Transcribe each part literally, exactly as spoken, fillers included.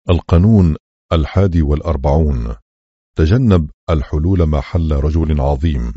القانون الحادي والأربعون: تجنب الحلول محل رجل عظيم.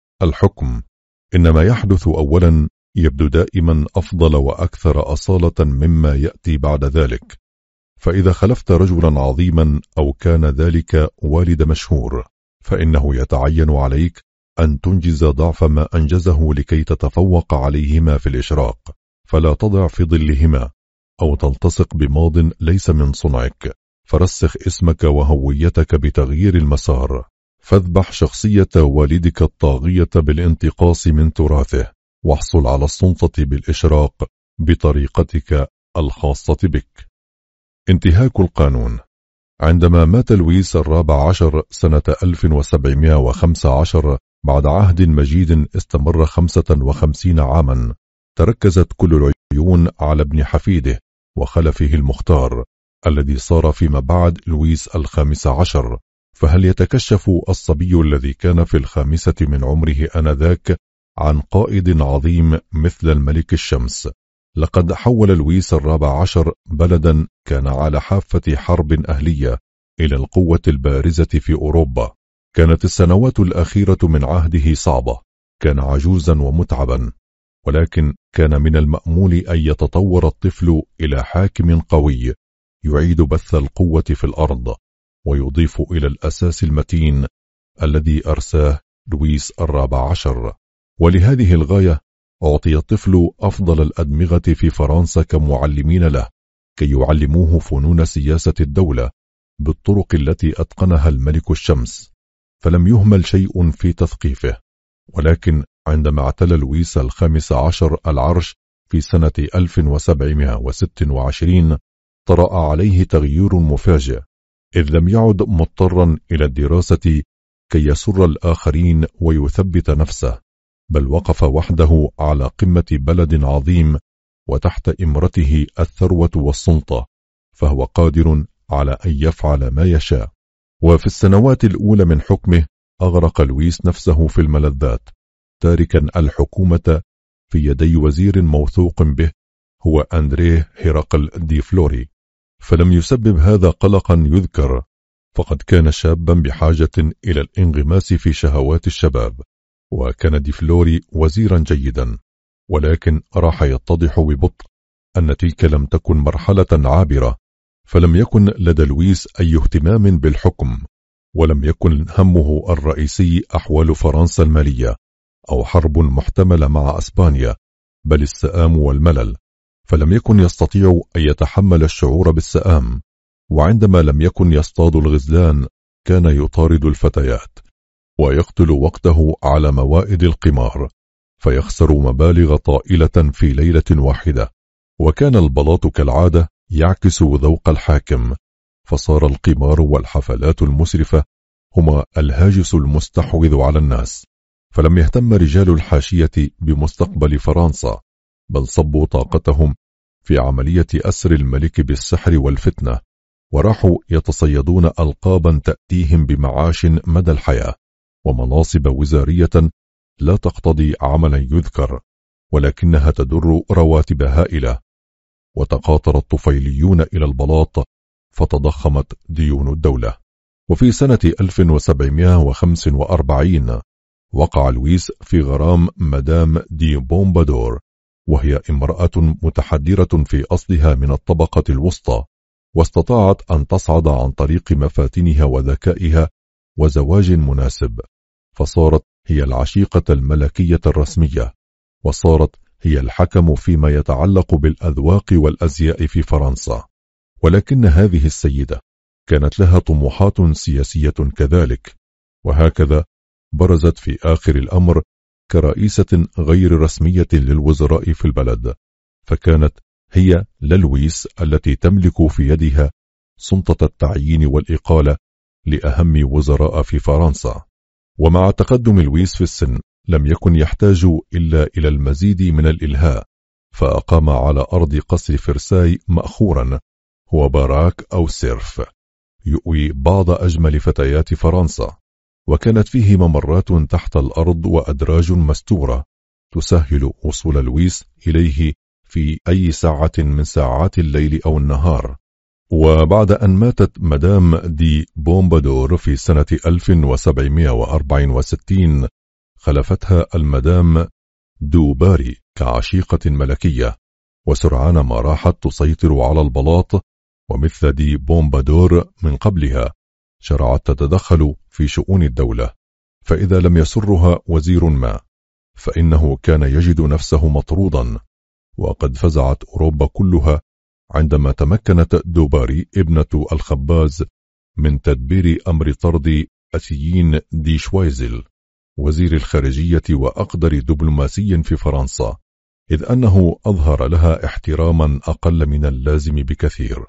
الحكم: إنما يحدث أولا يبدو دائما أفضل وأكثر أصالة مما يأتي بعد ذلك، فإذا خلفت رجلا عظيما أو كان ذلك والد مشهور فإنه يتعين عليك أن تنجز ضعف ما أنجزه لكي تتفوق عليهما في الإشراق، فلا تضع في ظلهما أو تلتصق بماض ليس من صنعك، فرسخ اسمك وهويتك بتغيير المسار، فاذبح شخصية والدك الطاغية بالانتقاص من تراثه، واحصل على السلطة بالإشراق بطريقتك الخاصة بك. انتهاك القانون: عندما مات لويس الرابع عشر سنة ألف وسبعمائة وخمسة عشر بعد عهد مجيد استمر خمسة وخمسين عاما، تركزت كل العيون على ابن حفيده وخلفه المختار الذي صار فيما بعد لويس الخامس عشر. فهل يتكشف الصبي الذي كان في الخامسة من عمره آنذاك عن قائد عظيم مثل الملك الشمس؟ لقد حول لويس الرابع عشر بلدا كان على حافة حرب أهلية إلى القوة البارزة في أوروبا. كانت السنوات الأخيرة من عهده صعبة، كان عجوزا ومتعبا، ولكن كان من المأمول أن يتطور الطفل إلى حاكم قوي يعيد بث القوة في الأرض ويضيف إلى الأساس المتين الذي أرساه لويس الرابع عشر. ولهذه الغاية أعطي الطفل أفضل الأدمغة في فرنسا كمعلمين له كي يعلموه فنون سياسة الدولة بالطرق التي أتقنها الملك الشمس، فلم يهمل شيء في تثقيفه. ولكن عندما اعتلى لويس الخامس عشر العرش في سنة ألف وسبعمائة وستة وعشرين طرأ عليه تغيير مفاجئ، إذ لم يعد مضطرا إلى الدراسة كي يسر الآخرين ويثبت نفسه، بل وقف وحده على قمة بلد عظيم وتحت إمرته الثروة والسلطة، فهو قادر على أن يفعل ما يشاء. وفي السنوات الأولى من حكمه أغرق لويس نفسه في الملذات، تاركا الحكومة في يدي وزير موثوق به هو أندريه هيراقل دي فلوري، فلم يسبب هذا قلقا يذكر، فقد كان شابا بحاجة إلى الانغماس في شهوات الشباب، وكان دي فلوري وزيرا جيدا، ولكن راح يتضح ببطء أن تلك لم تكن مرحلة عابرة، فلم يكن لدى لويس أي اهتمام بالحكم، ولم يكن همه الرئيسي أحوال فرنسا المالية أو حرب محتملة مع أسبانيا، بل السآم والملل، فلم يكن يستطيع أن يتحمل الشعور بالسآم، وعندما لم يكن يصطاد الغزلان كان يطارد الفتيات ويقتل وقته على موائد القمار، فيخسر مبالغ طائلة في ليلة واحدة. وكان البلاط كالعادة يعكس ذوق الحاكم، فصار القمار والحفلات المسرفة هما الهاجس المستحوذ على الناس، فلم يهتم رجال الحاشية بمستقبل فرنسا، بل صبوا طاقتهم في عملية أسر الملك بالسحر والفتنة، وراحوا يتصيدون ألقابا تأتيهم بمعاش مدى الحياة ومناصب وزارية لا تقتضي عملا يذكر، ولكنها تدر رواتب هائلة. وتقاطر الطفيليون إلى البلاط فتضخمت ديون الدولة. وفي سنة ألف وسبعمائة وخمسة وأربعين وقع لويس في غرام مدام دي بومبادور، وهي امرأة متحدرة في أصلها من الطبقة الوسطى، واستطاعت أن تصعد عن طريق مفاتنها وذكائها وزواج مناسب، فصارت هي العشيقة الملكية الرسمية، وصارت هي الحكم فيما يتعلق بالأذواق والأزياء في فرنسا. ولكن هذه السيدة كانت لها طموحات سياسية كذلك، وهكذا برزت في آخر الأمر كرئيسة غير رسمية للوزراء في البلد، فكانت هي للويس التي تملك في يدها سلطة التعيين والإقالة لأهم وزراء في فرنسا. ومع تقدم لويس في السن لم يكن يحتاج إلا إلى المزيد من الإلهاء، فأقام على أرض قصر فرساي مأخورا هو باراك أو سيرف يؤوي بعض أجمل فتيات فرنسا، وكانت فيه ممرات تحت الأرض وأدراج مستورة تسهل وصول لويس إليه في أي ساعة من ساعات الليل أو النهار. وبعد أن ماتت مدام دي بومبادور في سنة ألف وسبعمائة وأربعة وستين خلفتها المدام دوباري كعشيقة ملكية، وسرعان ما راحت تسيطر على البلاط، ومثل دي بومبادور من قبلها شرعت تتدخل في شؤون الدولة، فإذا لم يسرها وزير ما فإنه كان يجد نفسه مطرودا. وقد فزعت أوروبا كلها عندما تمكنت دوباري ابنة الخباز من تدبير أمر طرد أثيين دي شويزل وزير الخارجية وأقدر دبلوماسي في فرنسا، إذ أنه أظهر لها احتراما أقل من اللازم بكثير.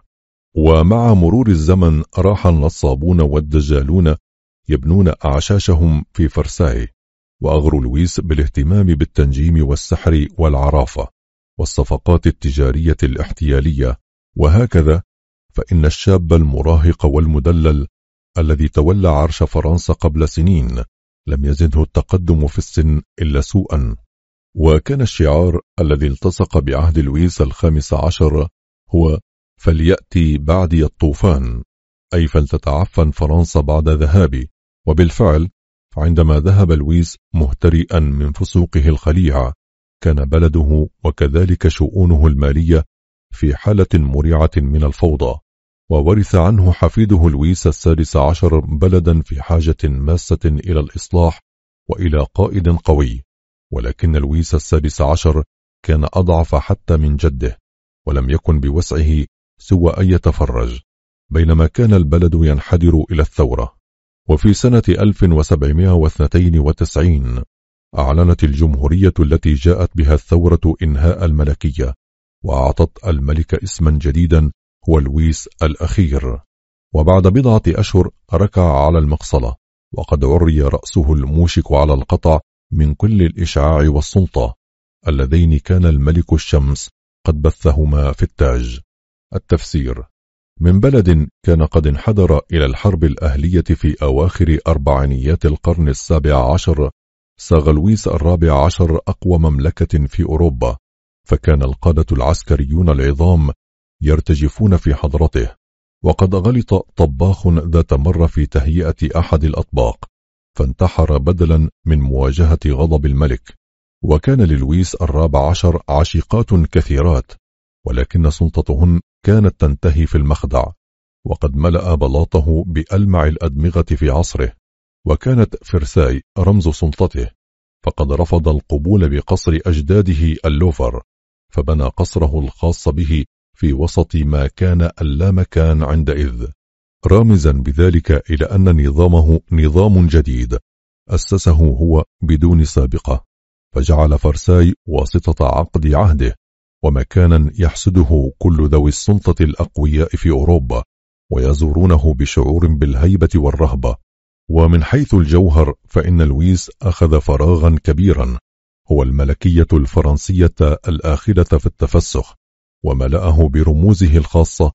ومع مرور الزمن راح النصابون والدجالون يبنون أعشاشهم في فرساي، وأغروا لويس بالاهتمام بالتنجيم والسحر والعرافة والصفقات التجارية الاحتيالية. وهكذا فإن الشاب المراهق والمدلل الذي تولى عرش فرنسا قبل سنين لم يزده التقدم في السن إلا سوءا. وكان الشعار الذي التصق بعهد لويس الخامس عشر هو فليأتي بعدي الطوفان، أي فلتتعفن فرنسا بعد ذهابي. وبالفعل عندما ذهب لويس مهترئا من فسوقه الخليعة كان بلده وكذلك شؤونه المالية في حالة مريعة من الفوضى، وورث عنه حفيده لويس السادس عشر بلدا في حاجة ماسة إلى الإصلاح وإلى قائد قوي. ولكن لويس السادس عشر كان أضعف حتى من جده، ولم يكن بوسعه سوى أن يتفرج، بينما كان البلد ينحدر إلى الثورة. وفي سنة ألف وسبعمائة واثنين وتسعين أعلنت الجمهورية التي جاءت بها الثورة إنهاء الملكية، وأعطت الملك اسما جديدا هو لويس الأخير. وبعد بضعة أشهر ركع على المقصلة، وقد عري رأسه الموشك على القطع من كل الإشعاع والسلطة اللذين كان الملك الشمس قد بثهما في التاج. التفسير: من بلد كان قد انحدر إلى الحرب الأهلية في أواخر أربعينيات القرن السابع عشر، صاغ لويس الرابع عشر أقوى مملكة في أوروبا، فكان القادة العسكريون العظام يرتجفون في حضرته. وقد غلط طباخ ذات مرة في تهيئة أحد الأطباق فانتحر بدلا من مواجهة غضب الملك. وكان للويس الرابع عشر عشيقات كثيرات، ولكن سلطتهن كانت تنتهي في المخدع، وقد ملأ بلاطه بألمع الأدمغة في عصره. وكانت فرساي رمز سلطته، فقد رفض القبول بقصر أجداده اللوفر، فبنى قصره الخاص به في وسط ما كان اللامكان عندئذ، رامزا بذلك إلى أن نظامه نظام جديد أسسه هو بدون سابقة، فجعل فرساي واسطة عقد عهده ومكانا يحسده كل ذوي السلطة الأقوياء في أوروبا، ويزورونه بشعور بالهيبة والرهبة. ومن حيث الجوهر فإن لويس أخذ فراغا كبيرا هو الملكية الفرنسية الآخرة في التفسخ، وملأه برموزه الخاصة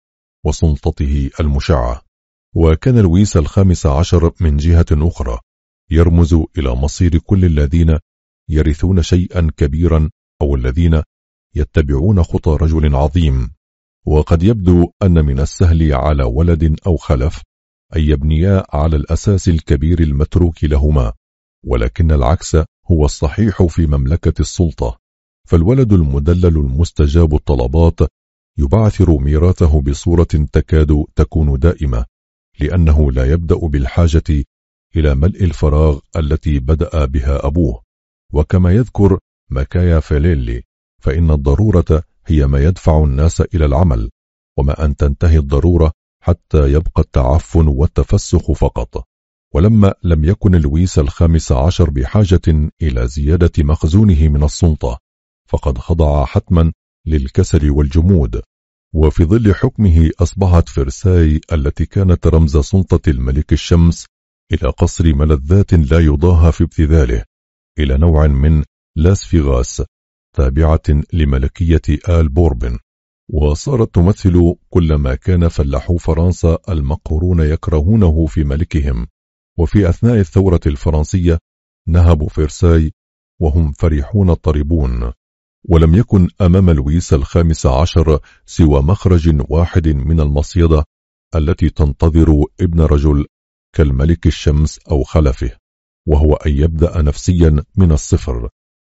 وسلطته المشعة. وكان لويس الخامس عشر من جهة أخرى يرمز إلى مصير كل الذين يرثون شيئا كبيرا أو الذين يتبعون خطى رجل عظيم. وقد يبدو أن من السهل على ولد أو خلف أن يبنيا على الأساس الكبير المتروك لهما، ولكن العكس هو الصحيح في مملكة السلطة، فالولد المدلل المستجاب الطلبات يبعثر ميراثه بصورة تكاد تكون دائمة، لأنه لا يبدأ بالحاجة إلى ملء الفراغ التي بدأ بها أبوه. وكما يذكر ماكيافيلي فإن الضرورة هي ما يدفع الناس إلى العمل، وما أن تنتهي الضرورة حتى يبقى التعفن والتفسخ فقط. ولما لم يكن لويس الخامس عشر بحاجة إلى زيادة مخزونه من السلطة، فقد خضع حتما للكسل والجمود. وفي ظل حكمه أصبحت فرساي التي كانت رمز سلطة الملك الشمس إلى قصر ملذات لا يضاهى في ابتذاله، إلى نوع من لاس فيغاس تابعة لملكية آل بوربن، وصارت تمثل كل ما كان فلاحو فرنسا المقهورون يكرهونه في ملكهم. وفي أثناء الثورة الفرنسية نهبوا فرساي وهم فرحون طربون، ولم يكن أمام لويس الخامس عشر سوى مخرج واحد من المصيدة التي تنتظر ابن رجل كالملك الشمس أو خلفه، وهو أن يبدأ نفسيا من الصفر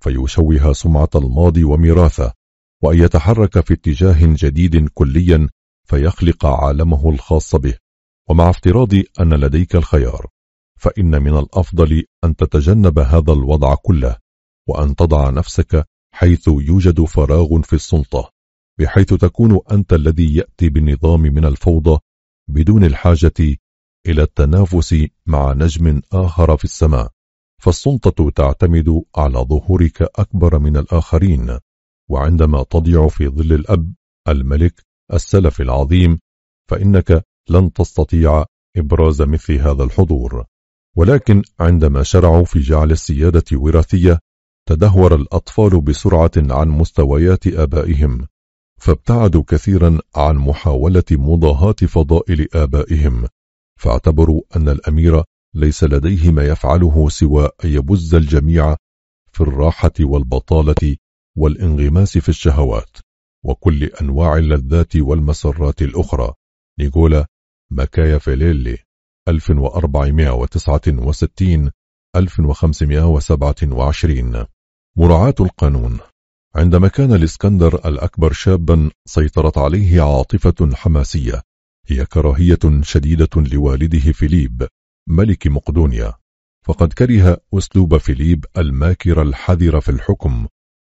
فيشوه سمعة الماضي وميراثه، وأن يتحرك في اتجاه جديد كليا فيخلق عالمه الخاص به. ومع افتراض أن لديك الخيار، فإن من الأفضل أن تتجنب هذا الوضع كله، وأن تضع نفسك حيث يوجد فراغ في السلطة، بحيث تكون أنت الذي يأتي بالنظام من الفوضى بدون الحاجة إلى التنافس مع نجم آخر في السماء. فالسلطة تعتمد على ظهورك أكبر من الآخرين، وعندما تضيع في ظل الأب الملك السلف العظيم فإنك لن تستطيع إبراز مثل هذا الحضور. ولكن عندما شرعوا في جعل السيادة وراثية تدهور الأطفال بسرعة عن مستويات آبائهم، فابتعدوا كثيرا عن محاولة مضاهاة فضائل آبائهم، فاعتبروا أن الأمير ليس لديه ما يفعله سوى أن يبز الجميع في الراحة والبطالة والانغماس في الشهوات وكل أنواع اللذات والمسرات الأخرى. نيكولا ماكيافيلي ألف وأربعمائة وتسعة وستين ألف وخمسمائة وسبعة وعشرين. مراعاة القانون. عندما كان الإسكندر الأكبر شابا سيطرت عليه عاطفة حماسية هي كراهية شديدة لوالده فيليب ملك مقدونيا، فقد كره أسلوب فيليب الماكر الحذر في الحكم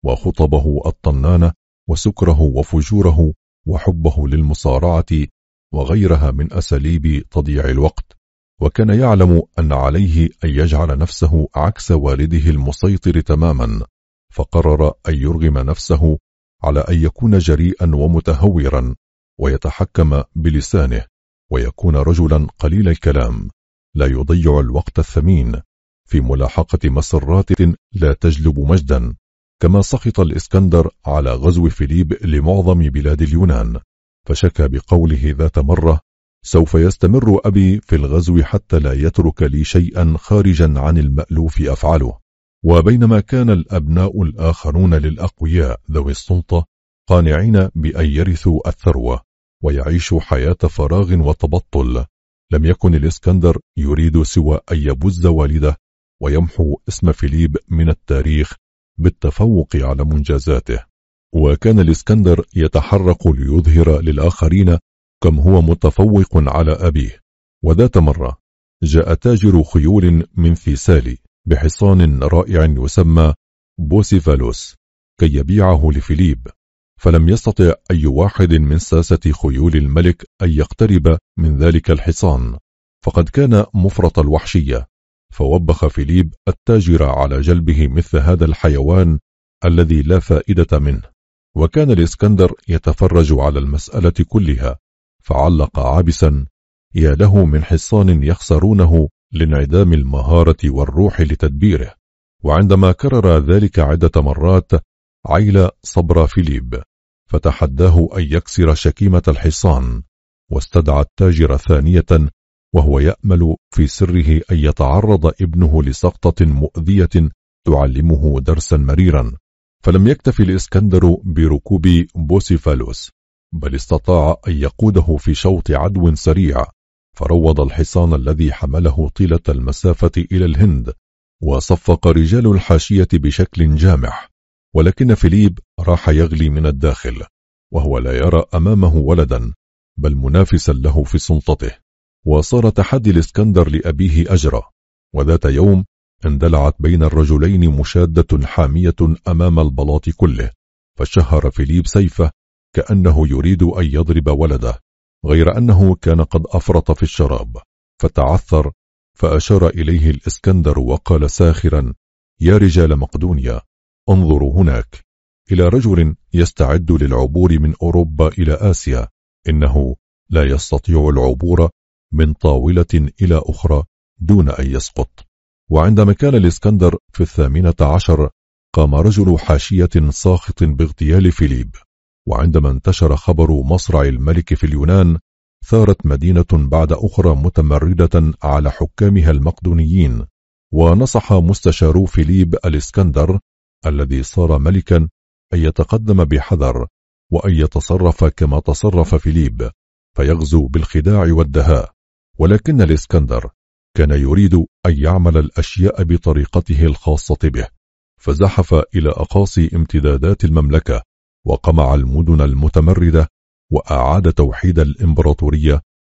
وخطبه الطنانة وسكره وفجوره وحبه للمصارعة وغيرها من أساليب تضييع الوقت، وكان يعلم أن عليه أن يجعل نفسه عكس والده المسيطر تماما، فقرر أن يرغم نفسه على أن يكون جريئا ومتهورا ويتحكم بلسانه ويكون رجلا قليل الكلام لا يضيع الوقت الثمين في ملاحقة مسرات لا تجلب مجدا. كما سخط الإسكندر على غزو فيليب لمعظم بلاد اليونان، فشكى بقوله ذات مرة: سوف يستمر أبي في الغزو حتى لا يترك لي شيئا خارجا عن المألوف أفعله. وبينما كان الأبناء الآخرون للأقوياء ذوي السلطة قانعين بأن يرثوا الثروة ويعيشوا حياة فراغ وتبطل، لم يكن الإسكندر يريد سوى أن يبز والده ويمحو اسم فيليب من التاريخ بالتفوق على منجزاته. وكان الإسكندر يتحرك ليظهر للآخرين كم هو متفوق على أبيه. وذات مرة جاء تاجر خيول من ثيسالي بحصان رائع يسمى بوسيفالوس كي يبيعه لفيليب، فلم يستطع أي واحد من ساسة خيول الملك أن يقترب من ذلك الحصان، فقد كان مفرط الوحشية، فوبخ فيليب التاجر على جلبه مثل هذا الحيوان الذي لا فائدة منه. وكان الإسكندر يتفرج على المسألة كلها، فعلق عابسا: يا له من حصان يخسرونه لانعدام المهارة والروح لتدبيره. وعندما كرر ذلك عدة مرات عيل صبر فيليب، فتحداه أن يكسر شكيمة الحصان، واستدعى التاجر ثانية وهو يأمل في سره أن يتعرض ابنه لسقطة مؤذية تعلمه درسا مريرا. فلم يكتفي الإسكندر بركوب بوسيفالوس، بل استطاع أن يقوده في شوط عدو سريع، فروض الحصان الذي حمله طيلة المسافة إلى الهند، وصفق رجال الحاشية بشكل جامح. ولكن فيليب راح يغلي من الداخل، وهو لا يرى أمامه ولدا بل منافسا له في سلطته. وصار تحدي الإسكندر لأبيه أجرى، وذات يوم اندلعت بين الرجلين مشادة حامية أمام البلاط كله، فشهر فيليب سيفه كأنه يريد أن يضرب ولده، غير أنه كان قد أفرط في الشراب فتعثر، فأشار إليه الإسكندر وقال ساخرا: يا رجال مقدونيا، انظروا هناك إلى رجل يستعد للعبور من أوروبا إلى آسيا، إنه لا يستطيع العبور من طاولة إلى أخرى دون أن يسقط. وعندما كان الإسكندر في الثامنة عشر قام رجل حاشية ساخط باغتيال فيليب، وعندما انتشر خبر مصرع الملك في اليونان ثارت مدينة بعد أخرى متمردة على حكامها المقدونيين، ونصح مستشار فيليب الإسكندر الذي صار ملكا أن يتقدم بحذر وأن يتصرف كما تصرف فيليب، فيغزو بالخداع والدهاء، ولكن الإسكندر كان يريد أن يعمل الأشياء بطريقته الخاصة به، فزحف إلى أقاصي امتدادات المملكة وقمع المدن المتمردة وأعاد توحيد الإمبراطورية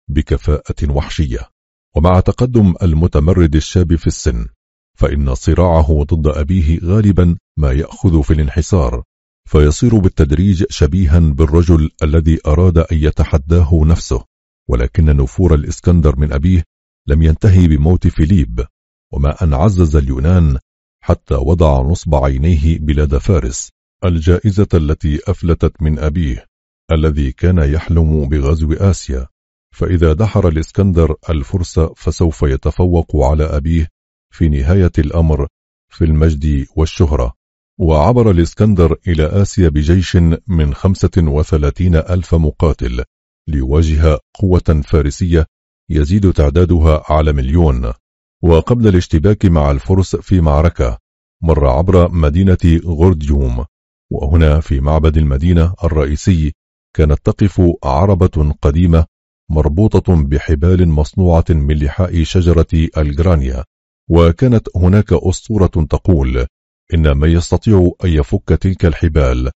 بكفاءة وحشية. ومع تقدم المتمرد الشاب في السن، فإن صراعه ضد أبيه غالبا ما يأخذ في الانحسار، فيصير بالتدريج شبيها بالرجل الذي أراد أن يتحداه نفسه. ولكن نفور الإسكندر من أبيه لم ينتهي بموت فيليب، وما أن عزز اليونان حتى وضع نصب عينيه بلاد فارس، الجائزة التي أفلتت من أبيه الذي كان يحلم بغزو آسيا. فإذا دحر الإسكندر الفرس فسوف يتفوق على أبيه في نهاية الأمر في المجد والشهرة. وعبر الإسكندر إلى آسيا بجيش من خمسة وثلاثين ألف مقاتل ليواجه قوة فارسية يزيد تعدادها على مليون. وقبل الاشتباك مع الفرس في معركة، مر عبر مدينة غورديوم، وهنا في معبد المدينة الرئيسي كانت تقف عربة قديمة مربوطة بحبال مصنوعة من لحاء شجرة الجرانيا، وكانت هناك أسطورة تقول إن من يستطيع أن يفك تلك الحبال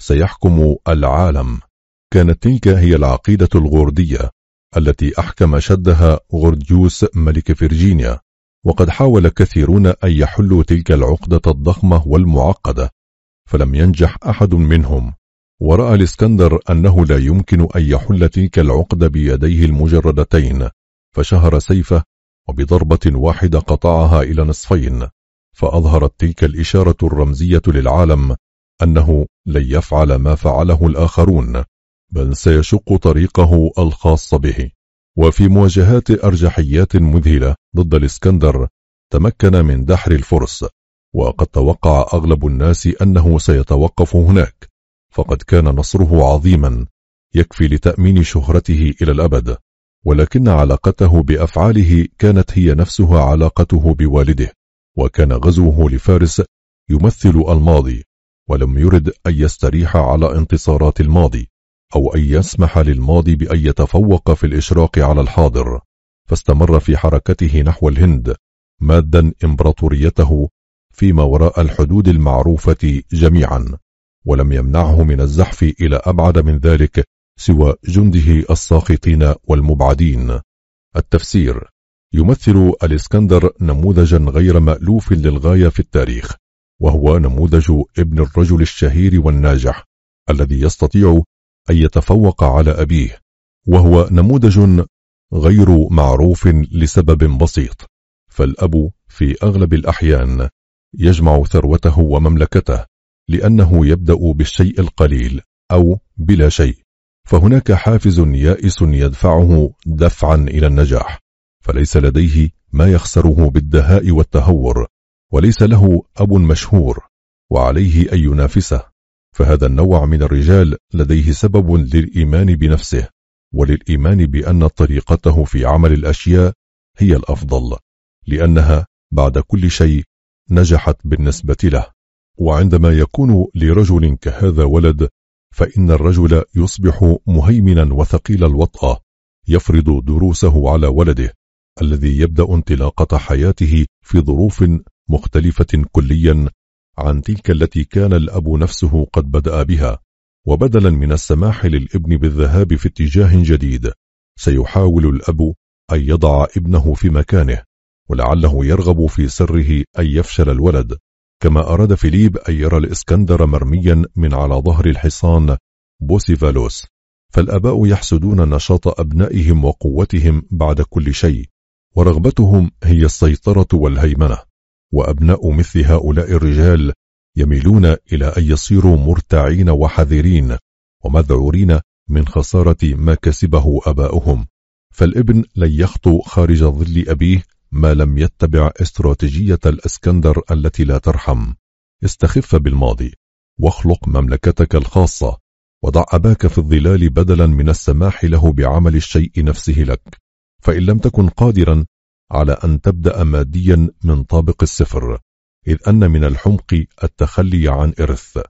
سيحكم العالم. كانت تلك هي العقيدة الغوردية التي أحكم شدها غورديوس ملك فرجينيا، وقد حاول كثيرون أن يحلوا تلك العقدة الضخمة والمعقدة، فلم ينجح أحد منهم. ورأى الإسكندر أنه لا يمكن أن يحل تلك العقدة بيديه المجردتين، فشهر سيفه وبضربة واحدة قطعها إلى نصفين، فأظهرت تلك الإشارة الرمزية للعالم أنه لن يفعل ما فعله الآخرون، بل سيشق طريقه الخاص به. وفي مواجهات أرجحيات مذهلة ضد الإسكندر تمكن من دحر الفرس، وقد توقع أغلب الناس أنه سيتوقف هناك، فقد كان نصره عظيما يكفي لتأمين شهرته إلى الأبد. ولكن علاقته بأفعاله كانت هي نفسها علاقته بوالده، وكان غزوه لفارس يمثل الماضي، ولم يرد أن يستريح على انتصارات الماضي أو أن يسمح للماضي بأن يتفوق في الإشراق على الحاضر، فاستمر في حركته نحو الهند مادا إمبراطوريته فيما وراء الحدود المعروفة جميعا، ولم يمنعه من الزحف إلى أبعد من ذلك سوى جنده الساخطين والمبعدين. التفسير: يمثل الإسكندر نموذجا غير مألوف للغاية في التاريخ، وهو نموذج ابن الرجل الشهير والناجح الذي يستطيع أن يتفوق على أبيه، وهو نموذج غير معروف لسبب بسيط، فالأب في أغلب الأحيان يجمع ثروته ومملكته لأنه يبدأ بالشيء القليل أو بلا شيء، فهناك حافز يائس يدفعه دفعا إلى النجاح، فليس لديه ما يخسره بالدهاء والتهور، وليس له أب مشهور وعليه أن ينافسه. فهذا النوع من الرجال لديه سبب للإيمان بنفسه وللإيمان بأن طريقته في عمل الأشياء هي الأفضل، لأنها بعد كل شيء نجحت بالنسبة له. وعندما يكون لرجل كهذا ولد، فإن الرجل يصبح مهيمنا وثقيل الوطأة، يفرض دروسه على ولده الذي يبدأ انطلاقة حياته في ظروف مختلفة كليا عن تلك التي كان الأب نفسه قد بدأ بها. وبدلا من السماح للابن بالذهاب في اتجاه جديد، سيحاول الأب أن يضع ابنه في مكانه، ولعله يرغب في سره أن يفشل الولد، كما أراد فيليب أن يرى الإسكندر مرميا من على ظهر الحصان بوسيفالوس. فالآباء يحسدون نشاط أبنائهم وقوتهم بعد كل شيء، ورغبتهم هي السيطرة والهيمنة، وأبناء مثل هؤلاء الرجال يميلون إلى أن يصيروا مرتعين وحذرين ومذعورين من خسارة ما كسبه أباؤهم. فالابن لن يخطو خارج ظل أبيه ما لم يتبع استراتيجية الإسكندر التي لا ترحم. استخف بالماضي واخلق مملكتك الخاصة، وضع أباك في الظلال بدلا من السماح له بعمل الشيء نفسه لك، فإن لم تكن قادرا على أن تبدأ ماديا من طابق الصفر، إذ أن من الحمق التخلي عن إرث،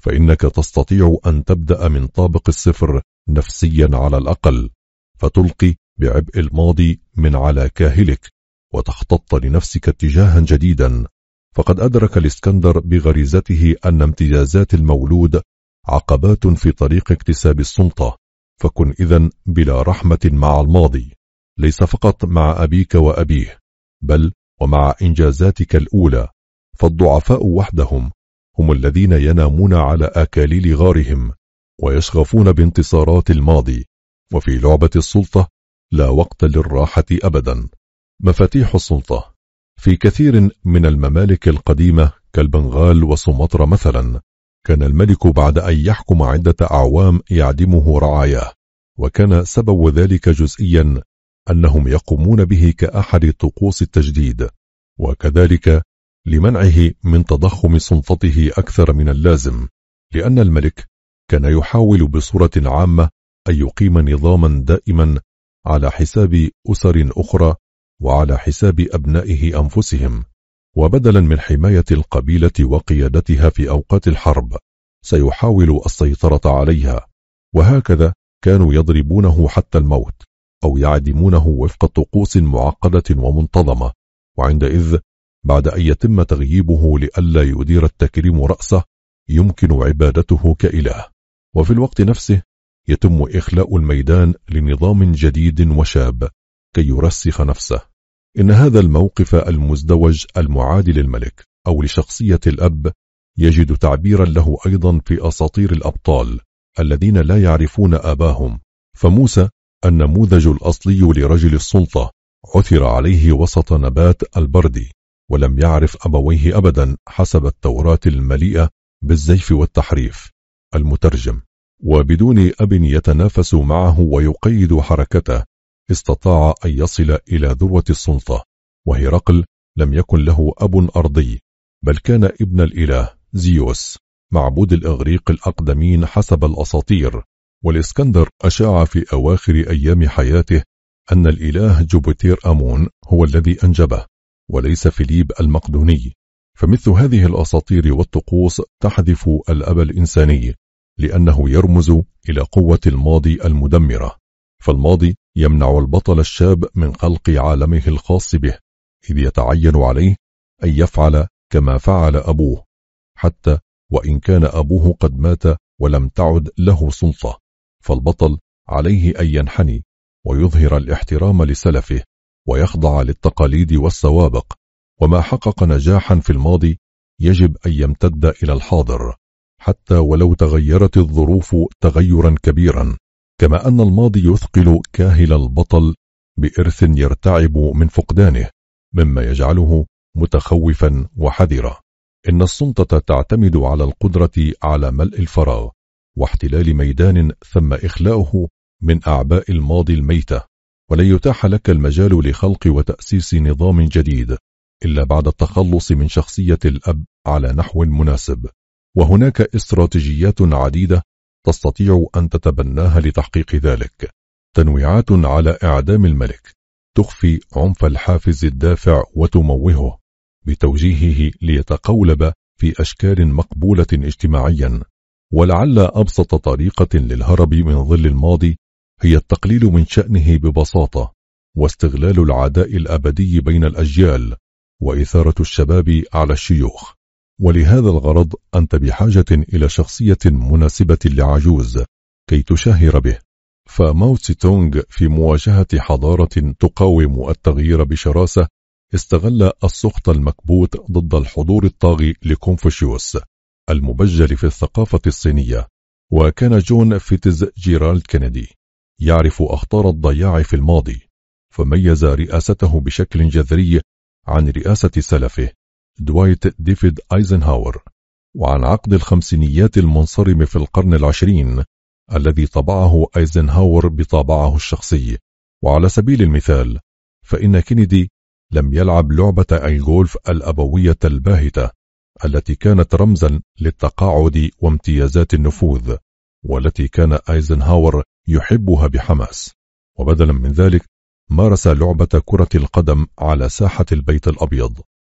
فإنك تستطيع أن تبدأ من طابق الصفر نفسيا على الأقل، فتلقي بعبء الماضي من على كاهلك وتخطط لنفسك اتجاها جديدا. فقد أدرك الإسكندر بغريزته أن امتيازات المولود عقبات في طريق اكتساب السلطة، فكن إذن بلا رحمة مع الماضي، ليس فقط مع أبيك وأبيه، بل ومع إنجازاتك الأولى. فالضعفاء وحدهم هم الذين ينامون على أكاليل غارهم ويشغفون بانتصارات الماضي، وفي لعبة السلطة لا وقت للراحة أبدا. مفاتيح السلطة. في كثير من الممالك القديمة كالبنغال وسومطرة مثلا، كان الملك بعد أن يحكم عدة أعوام يعدمه رعاياه، وكان سبب ذلك جزئيا أنهم يقومون به كأحد طقوس التجديد، وكذلك لمنعه من تضخم سلطته أكثر من اللازم، لأن الملك كان يحاول بصورة عامة أن يقيم نظاما دائما على حساب أسر أخرى وعلى حساب أبنائه أنفسهم. وبدلا من حماية القبيلة وقيادتها في أوقات الحرب سيحاول السيطرة عليها، وهكذا كانوا يضربونه حتى الموت أو يعدمونه وفق طقوس معقدة ومنتظمة. وعندئذ بعد أن يتم تغييبه لئلا يدير التكريم رأسه يمكن عبادته كإله، وفي الوقت نفسه يتم إخلاء الميدان لنظام جديد وشاب كي يرسخ نفسه. إن هذا الموقف المزدوج المعادي للملك أو لشخصية الأب يجد تعبيرا له أيضا في أساطير الأبطال الذين لا يعرفون آباهم. فموسى النموذج الأصلي لرجل السلطة عثر عليه وسط نبات البردي، ولم يعرف أبويه أبدا حسب التوراة المليئة بالزيف والتحريف. المترجم. وبدون أب يتنافس معه ويقيد حركته استطاع أن يصل إلى ذروة السلطة. وهرقل لم يكن له أب أرضي، بل كان ابن الإله زيوس معبود الإغريق الأقدمين حسب الأساطير. والإسكندر أشاع في أواخر أيام حياته أن الإله جوبيتر أمون هو الذي أنجبه وليس فيليب المقدوني. فمثل هذه الأساطير والطقوس تحذف الأب الإنساني، لأنه يرمز إلى قوة الماضي المدمرة. فالماضي يمنع البطل الشاب من خلق عالمه الخاص به، إذ يتعين عليه أن يفعل كما فعل أبوه، حتى وإن كان أبوه قد مات ولم تعد له سلطة. فالبطل عليه أن ينحني ويظهر الاحترام لسلفه ويخضع للتقاليد والسوابق، وما حقق نجاحا في الماضي يجب أن يمتد إلى الحاضر حتى ولو تغيرت الظروف تغيرا كبيرا. كما أن الماضي يثقل كاهل البطل بإرث يرتعب من فقدانه، مما يجعله متخوفا وحذرا. إن السلطة تعتمد على القدرة على ملء الفراغ واحتلال ميدان ثم إخلاؤه من أعباء الماضي الميتة، ولن يتاح لك المجال لخلق وتأسيس نظام جديد إلا بعد التخلص من شخصية الأب على نحو مناسب. وهناك استراتيجيات عديدة تستطيع أن تتبناها لتحقيق ذلك. تنويعات على إعدام الملك تخفي عنف الحافز الدافع وتموهه بتوجيهه ليتقولب في أشكال مقبولة اجتماعيا. ولعل أبسط طريقة للهرب من ظل الماضي هي التقليل من شأنه ببساطة، واستغلال العداء الأبدي بين الأجيال، وإثارة الشباب على الشيوخ. ولهذا الغرض أنت بحاجة إلى شخصية مناسبة لعجوز كي تشاهر به. فماو تسي تونغ في مواجهة حضارة تقاوم التغيير بشراسة استغل السخط المكبوت ضد الحضور الطاغي لكونفوشيوس المبجل في الثقافة الصينية. وكان جون فيتز جيرالد كينيدي يعرف أخطار الضياع في الماضي، فميز رئاسته بشكل جذري عن رئاسة سلفه دوايت ديفيد أيزنهاور، وعن عقد الخمسينيات المنصرم في القرن العشرين الذي طبعه أيزنهاور بطابعه الشخصي. وعلى سبيل المثال فإن كينيدي لم يلعب لعبة الجولف الأبوية الباهتة التي كانت رمزا للتقاعد وامتيازات النفوذ، والتي كان أيزنهاور يحبها بحماس. وبدلا من ذلك مارس لعبة كرة القدم على ساحة البيت الأبيض.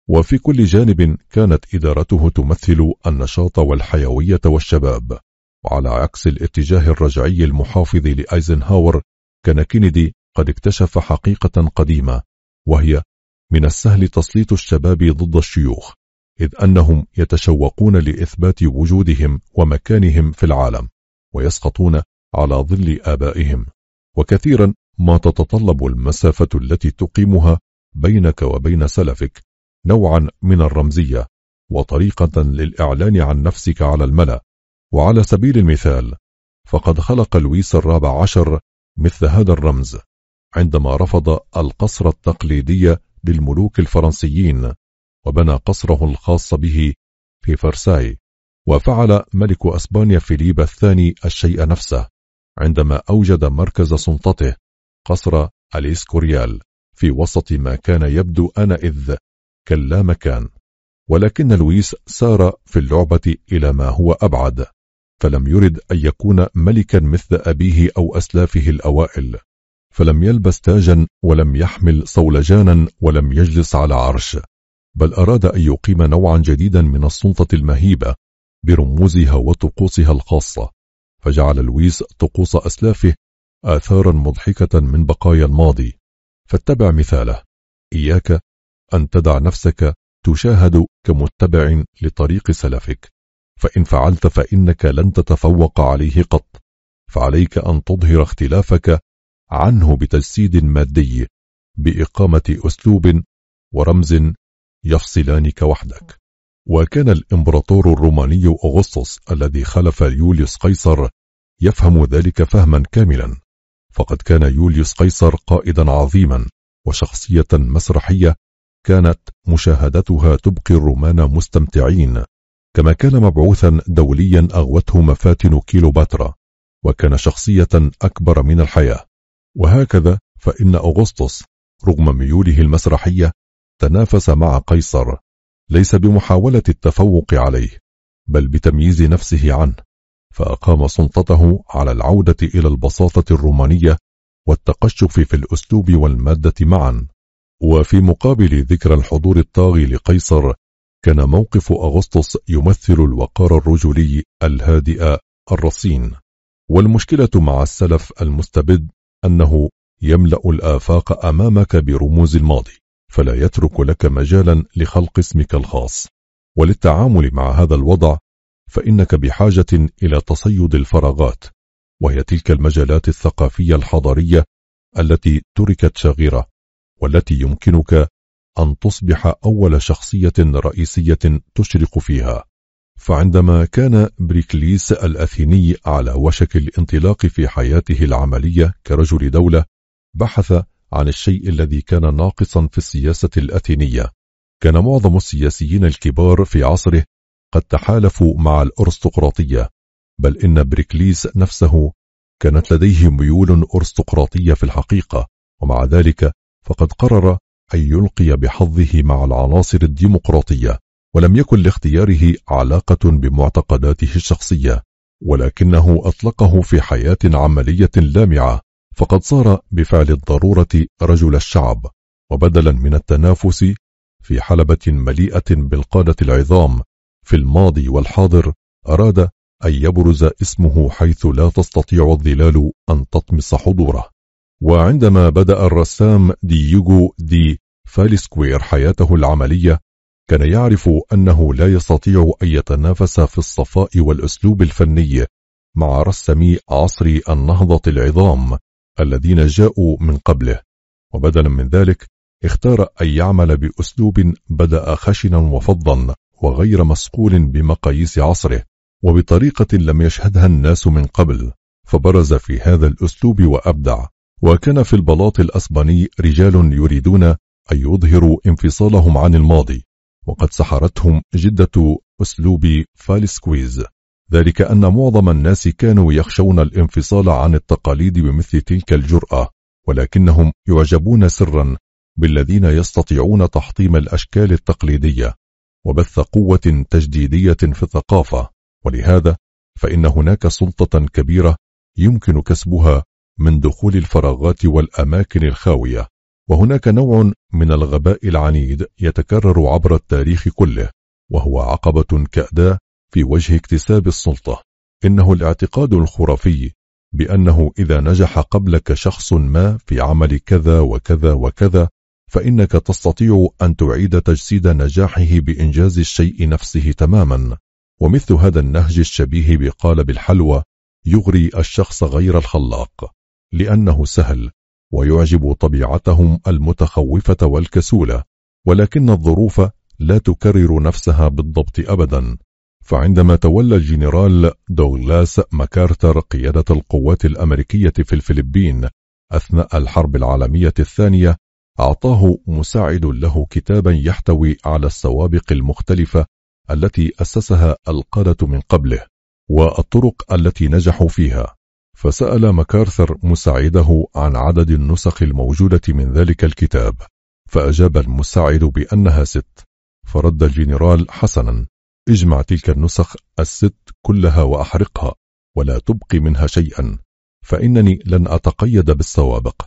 وفي كل جانب كانت إدارته تمثل النشاط والحيوية والشباب. وعلى عكس الاتجاه الرجعي المحافظ لأيزنهاور، كان كينيدي قد اكتشف حقيقة قديمة، وهي من السهل تسليط الشباب ضد الشيوخ، إذ أنهم يتشوقون لإثبات وجودهم ومكانهم في العالم، ويسقطون على ظل آبائهم. وكثيرا ما تتطلب المسافة التي تقيمها بينك وبين سلفك نوعا من الرمزية وطريقة للإعلان عن نفسك على الملأ. وعلى سبيل المثال، فقد خلق لويس الرابع عشر مثل هذا الرمز عندما رفض القصر التقليدي للملوك الفرنسيين وبنى قصره الخاص به في فرساي. وفعل ملك أسبانيا فيليب الثاني الشيء نفسه عندما أوجد مركز سلطته قصر الإسكوريال في وسط ما كان يبدو آنئذ كاللامكان. ولكن لويس سار في اللعبة إلى ما هو أبعد، فلم يرد أن يكون ملكا مثل أبيه أو أسلافه الأوائل، فلم يلبس تاجا ولم يحمل صولجانا ولم يجلس على عرش، بل أراد أن يقيم نوعا جديدا من السلطة المهيبة برموزها وطقوسها الخاصة. فجعل لويس طقوس أسلافه آثارا مضحكة من بقايا الماضي. فاتبع مثاله: إياك أن تدع نفسك تشاهد كمتبع لطريق سلفك، فإن فعلت فإنك لن تتفوق عليه قط، فعليك أن تظهر اختلافك عنه بتجسيد مادي، بإقامة أسلوب ورمز يفصلانك وحدك. وكان الإمبراطور الروماني أغسطس الذي خلف يوليوس قيصر يفهم ذلك فهما كاملا، فقد كان يوليوس قيصر قائدا عظيما وشخصية مسرحية كانت مشاهدتها تبقي الرومان مستمتعين، كما كان مبعوثا دوليا أغوته مفاتن كيلوباترا، وكان شخصية أكبر من الحياة. وهكذا فإن أغسطس رغم ميوله المسرحية تنافس مع قيصر، ليس بمحاولة التفوق عليه بل بتمييز نفسه عنه، فأقام سلطته على العودة إلى البساطة الرومانية والتقشف في الأسلوب والمادة معا. وفي مقابل ذكر الحضور الطاغي لقيصر، كان موقف أغسطس يمثل الوقار الرجولي الهادئ الرصين. والمشكلة مع السلف المستبد أنه يملأ الآفاق أمامك برموز الماضي، فلا يترك لك مجالا لخلق اسمك الخاص. وللتعامل مع هذا الوضع فإنك بحاجة إلى تصيد الفراغات، وهي تلك المجالات الثقافية الحضارية التي تركت شاغرة، والتي يمكنك أن تصبح أول شخصية رئيسية تشرق فيها. فعندما كان بريكليس الأثيني على وشك الانطلاق في حياته العملية كرجل دولة، بحث عن الشيء الذي كان ناقصا في السياسة الأثينية. كان معظم السياسيين الكبار في عصره قد تحالفوا مع الأرستقراطية، بل إن بريكليس نفسه كانت لديه ميول أرستقراطية في الحقيقة، ومع ذلك فقد قرر أن يلقي بحظه مع العناصر الديمقراطية، ولم يكن لاختياره علاقة بمعتقداته الشخصية، ولكنه أطلقه في حياة عملية لامعة، فقد صار بفعل الضرورة رجل الشعب. وبدلا من التنافس في حلبة مليئة بالقادة العظام في الماضي والحاضر، أراد أن يبرز اسمه حيث لا تستطيع الظلال أن تطمس حضوره. وعندما بدأ الرسام دييغو دي فالسكوير حياته العملية، كان يعرف أنه لا يستطيع أن يتنافس في الصفاء والأسلوب الفني مع رسامي عصر النهضة العظام الذين جاءوا من قبله، وبدلا من ذلك اختار أن يعمل بأسلوب بدأ خشنا وفظا وغير مسقول بمقاييس عصره، وبطريقة لم يشهدها الناس من قبل، فبرز في هذا الأسلوب وأبدع. وكان في البلاط الأسباني رجال يريدون أن يظهروا انفصالهم عن الماضي، وقد سحرتهم جدة أسلوب فالسكويز، ذلك أن معظم الناس كانوا يخشون الانفصال عن التقاليد بمثل تلك الجرأة، ولكنهم يعجبون سرا بالذين يستطيعون تحطيم الأشكال التقليدية وبث قوة تجديدية في الثقافة. ولهذا فإن هناك سلطة كبيرة يمكن كسبها من دخول الفراغات والأماكن الخاوية، وهناك نوع من الغباء العنيد يتكرر عبر التاريخ كله، وهو عقبة كأداة في وجه اكتساب السلطة. إنه الاعتقاد الخرافي بأنه إذا نجح قبلك شخص ما في عمل كذا وكذا وكذا فإنك تستطيع أن تعيد تجسيد نجاحه بإنجاز الشيء نفسه تماما. ومثل هذا النهج الشبيه بقالب الحلوى يغري الشخص غير الخلاق، لأنه سهل ويعجب طبيعتهم المتخوفة والكسولة، ولكن الظروف لا تكرر نفسها بالضبط أبدا. فعندما تولى الجنرال دوغلاس ماكارتر قيادة القوات الأمريكية في الفلبين أثناء الحرب العالمية الثانية، أعطاه مساعد له كتابا يحتوي على السوابق المختلفة التي أسسها القادة من قبله والطرق التي نجحوا فيها. فسأل ماكارثر مساعده عن عدد النسخ الموجودة من ذلك الكتاب، فأجاب المساعد بأنها ست. فرد الجنرال: حسنا، اجمع تلك النسخ الست كلها وأحرقها ولا تبقي منها شيئا، فإنني لن أتقيد بالسوابق،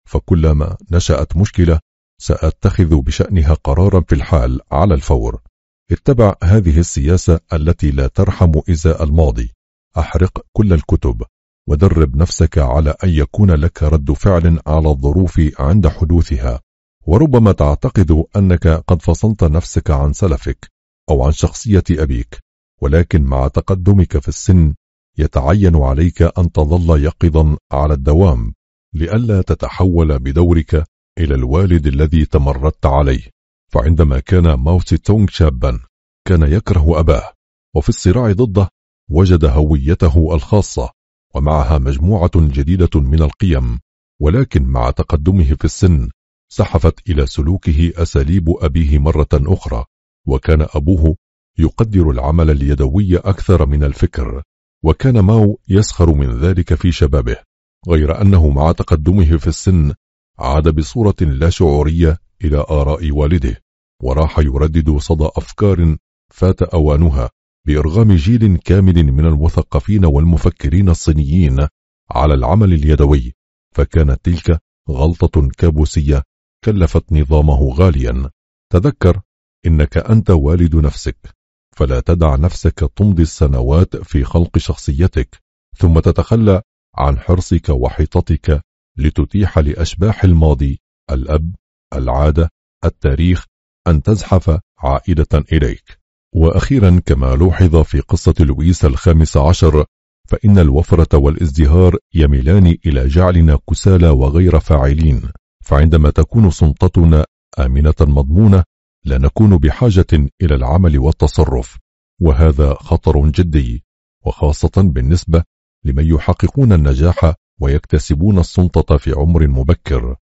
فكلما نشأت مشكلة سأتخذ بشأنها قرارا في الحال على الفور. اتبع هذه السياسة التي لا ترحم إزاء الماضي، أحرق كل الكتب ودرب نفسك على أن يكون لك رد فعل على الظروف عند حدوثها. وربما تعتقد أنك قد فصلت نفسك عن سلفك أو عن شخصية أبيك، ولكن مع تقدمك في السن يتعين عليك أن تظل يقظا على الدوام لئلا تتحول بدورك إلى الوالد الذي تمردت عليه. فعندما كان ماو تسي تونغ شابا كان يكره أباه، وفي الصراع ضده وجد هويته الخاصة ومعها مجموعة جديدة من القيم، ولكن مع تقدمه في السن سحفت إلى سلوكه أساليب أبيه مرة أخرى، وكان أبوه يقدر العمل اليدوي أكثر من الفكر، وكان ماو يسخر من ذلك في شبابه، غير أنه مع تقدمه في السن عاد بصورة لا شعورية إلى آراء والده، وراح يردد صدى أفكار فات أوانها بإرغام جيل كامل من المثقفين والمفكرين الصينيين على العمل اليدوي. فكانت تلك غلطة كابوسية كلفت نظامه غاليا. تذكر إنك أنت والد نفسك، فلا تدع نفسك تمضي السنوات في خلق شخصيتك ثم تتخلى عن حرصك وحيطتك لتتيح لأشباح الماضي، الأب، العادة، التاريخ، أن تزحف عائدة إليك. وأخيرا، كما لوحظ في قصة لويس الخامس عشر، فإن الوفرة والازدهار يميلان إلى جعلنا كسالى وغير فاعلين، فعندما تكون سلطتنا آمنة مضمونة لا نكون بحاجة إلى العمل والتصرف، وهذا خطر جدي، وخاصة بالنسبة لمن يحققون النجاح ويكتسبون السلطة في عمر مبكر.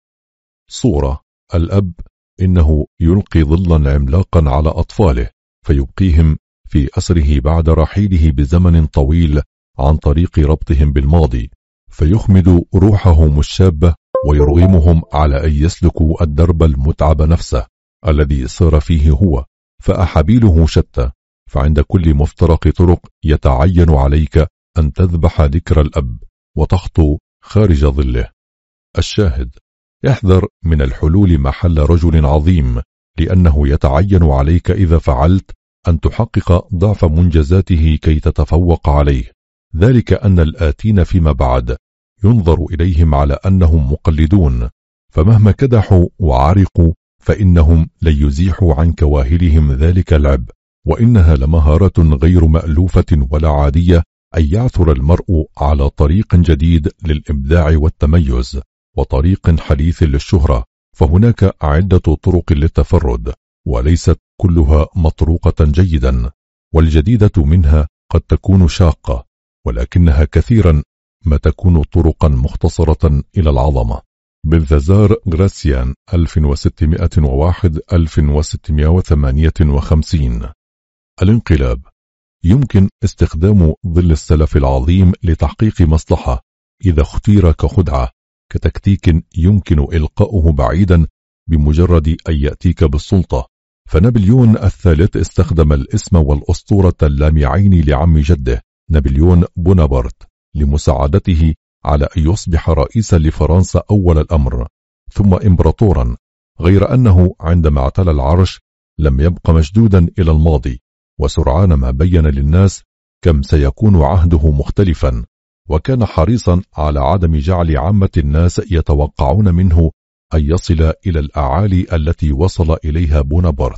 صورة: الأب إنه يلقي ظلا عملاقا على أطفاله فيبقيهم في أسره بعد رحيله بزمن طويل عن طريق ربطهم بالماضي، فيخمد روحهم الشابة ويرغمهم على أن يسلكوا الدرب المتعب نفسه الذي سار فيه هو، فأحابيله شتى. فعند كل مفترق طرق يتعين عليك أن تذبح ذكر الأب وتخطو خارج ظله. الشاهد: احذر من الحلول محل رجل عظيم، لأنه يتعين عليك إذا فعلت أن تحقق ضعف منجزاته كي تتفوق عليه، ذلك أن الآتين فيما بعد ينظر إليهم على أنهم مقلدون، فمهما كدحوا وعرقوا فإنهم لن يزيحوا عن كواهلهم ذلك العب، وإنها لمهارة غير مألوفة ولا عادية أن يعثر المرء على طريق جديد للإبداع والتميز وطريق حديث للشهرة. فهناك عدة طرق للتفرد، وليست كلها مطروقة جيدا، والجديدة منها قد تكون شاقة، ولكنها كثيرا ما تكون طرقا مختصرة إلى العظمة. بلثازار غراسيان ألف وستمائة وواحد إلى ألف وستمائة وثمانية وخمسين. الانقلاب: يمكن استخدام ظل السلف العظيم لتحقيق مصلحة إذا اختير كخدعة، كتكتيك يمكن إلقاؤه بعيدا بمجرد أن يأتيك بالسلطة. فنابليون الثالث استخدم الاسم والأسطورة اللامعين لعم جده نابليون بونابرت لمساعدته على أن يصبح رئيسا لفرنسا أول الأمر، ثم إمبراطورا، غير أنه عندما اعتلى العرش لم يبق مشدودا إلى الماضي، وسرعان ما بين للناس كم سيكون عهده مختلفا، وكان حريصا على عدم جعل عامة الناس يتوقعون منه أن يصل إلى الأعالي التي وصل إليها بونابرت.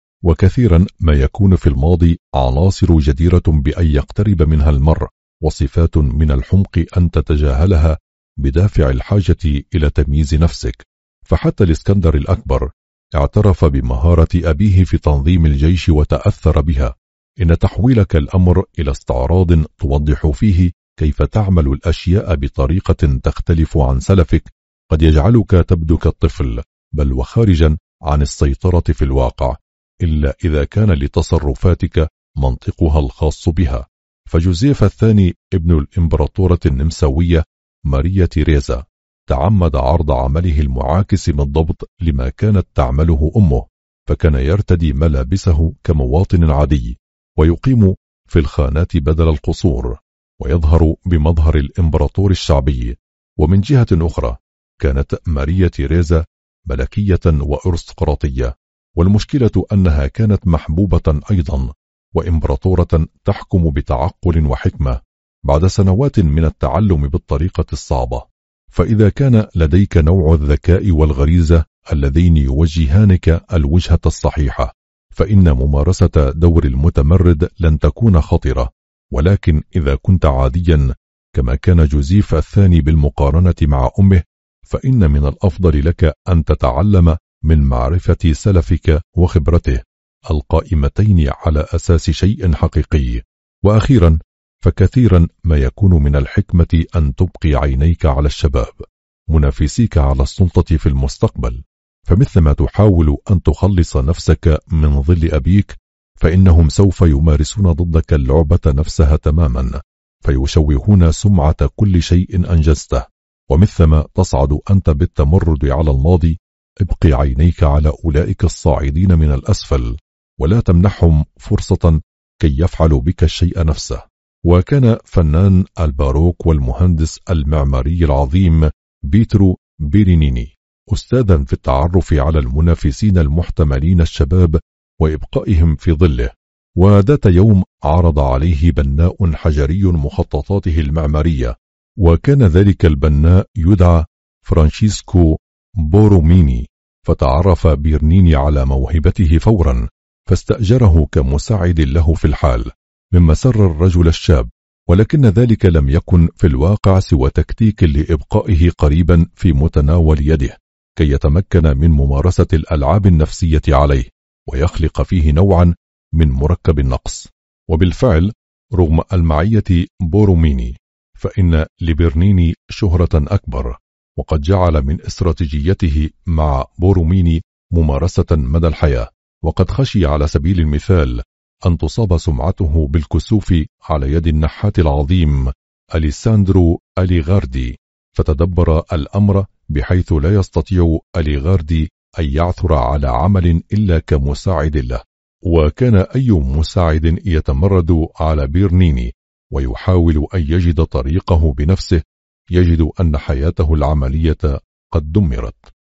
وكثيرا ما يكون في الماضي عناصر جديرة بأن يقترب منها المرء، وصفات من الحمق أن تتجاهلها بدافع الحاجة إلى تمييز نفسك. فحتى الإسكندر الأكبر اعترف بمهارة أبيه في تنظيم الجيش وتأثر بها. إن تحويلك الأمر إلى استعراض توضح فيه كيف تعمل الأشياء بطريقة تختلف عن سلفك قد يجعلك تبدو كالطفل، بل وخارجا عن السيطرة في الواقع، إلا إذا كان لتصرفاتك منطقها الخاص بها. فجوزيف الثاني ابن الإمبراطورة النمساوية ماريا تيريزا تعمد عرض عمله المعاكس بالضبط لما كانت تعمله أمه، فكان يرتدي ملابسه كمواطن عادي ويقيم في الخانات بدل القصور، ويظهر بمظهر الإمبراطور الشعبي. ومن جهة أخرى كانت ماريا تيريزا ملكية وأرستقراطية، والمشكلة أنها كانت محبوبة أيضا، وإمبراطورة تحكم بتعقل وحكمة بعد سنوات من التعلم بالطريقة الصعبة. فإذا كان لديك نوع الذكاء والغريزة اللذين يوجهانك الوجهة الصحيحة، فإن ممارسة دور المتمرد لن تكون خطرة. ولكن إذا كنت عاديا كما كان جوزيف الثاني بالمقارنة مع أمه، فإن من الأفضل لك أن تتعلم من معرفة سلفك وخبرته القائمتين على أساس شيء حقيقي. وأخيرا، فكثيرا ما يكون من الحكمة أن تبقي عينيك على الشباب منافسيك على السلطة في المستقبل، فمثلما تحاول أن تخلص نفسك من ظل أبيك، فإنهم سوف يمارسون ضدك اللعبة نفسها تماما، فيشوهون سمعة كل شيء أنجزته. ومثلما تصعد أنت بالتمرد على الماضي، ابقي عينيك على أولئك الصاعدين من الأسفل، ولا تمنحهم فرصة كي يفعلوا بك الشيء نفسه. وكان فنان الباروك والمهندس المعماري العظيم بيترو بيرينيني أستاذا في التعرف على المنافسين المحتملين الشباب وإبقائهم في ظله. وذات يوم عرض عليه بناء حجري مخططاته المعمارية، وكان ذلك البناء يدعى فرانشيسكو بوروميني، فتعرف بيرنيني على موهبته فورا، فاستأجره كمساعد له في الحال، مما سر الرجل الشاب. ولكن ذلك لم يكن في الواقع سوى تكتيك لإبقائه قريبا في متناول يده، كي يتمكن من ممارسة الألعاب النفسية عليه، ويخلق فيه نوعا من مركب النقص. وبالفعل رغم المعية بوروميني، فإن لبرنيني شهرة أكبر، وقد جعل من استراتيجيته مع بوروميني ممارسة مدى الحياة. وقد خشي على سبيل المثال أن تصاب سمعته بالكسوف على يد النحات العظيم أليساندرو أليغاردي، فتدبر الأمر بحيث لا يستطيع أليغاردي أن يعثر على عمل إلا كمساعد له. وكان أي مساعد يتمرد على بيرنيني ويحاول أن يجد طريقه بنفسه، يجد أن حياته العملية قد دمرت.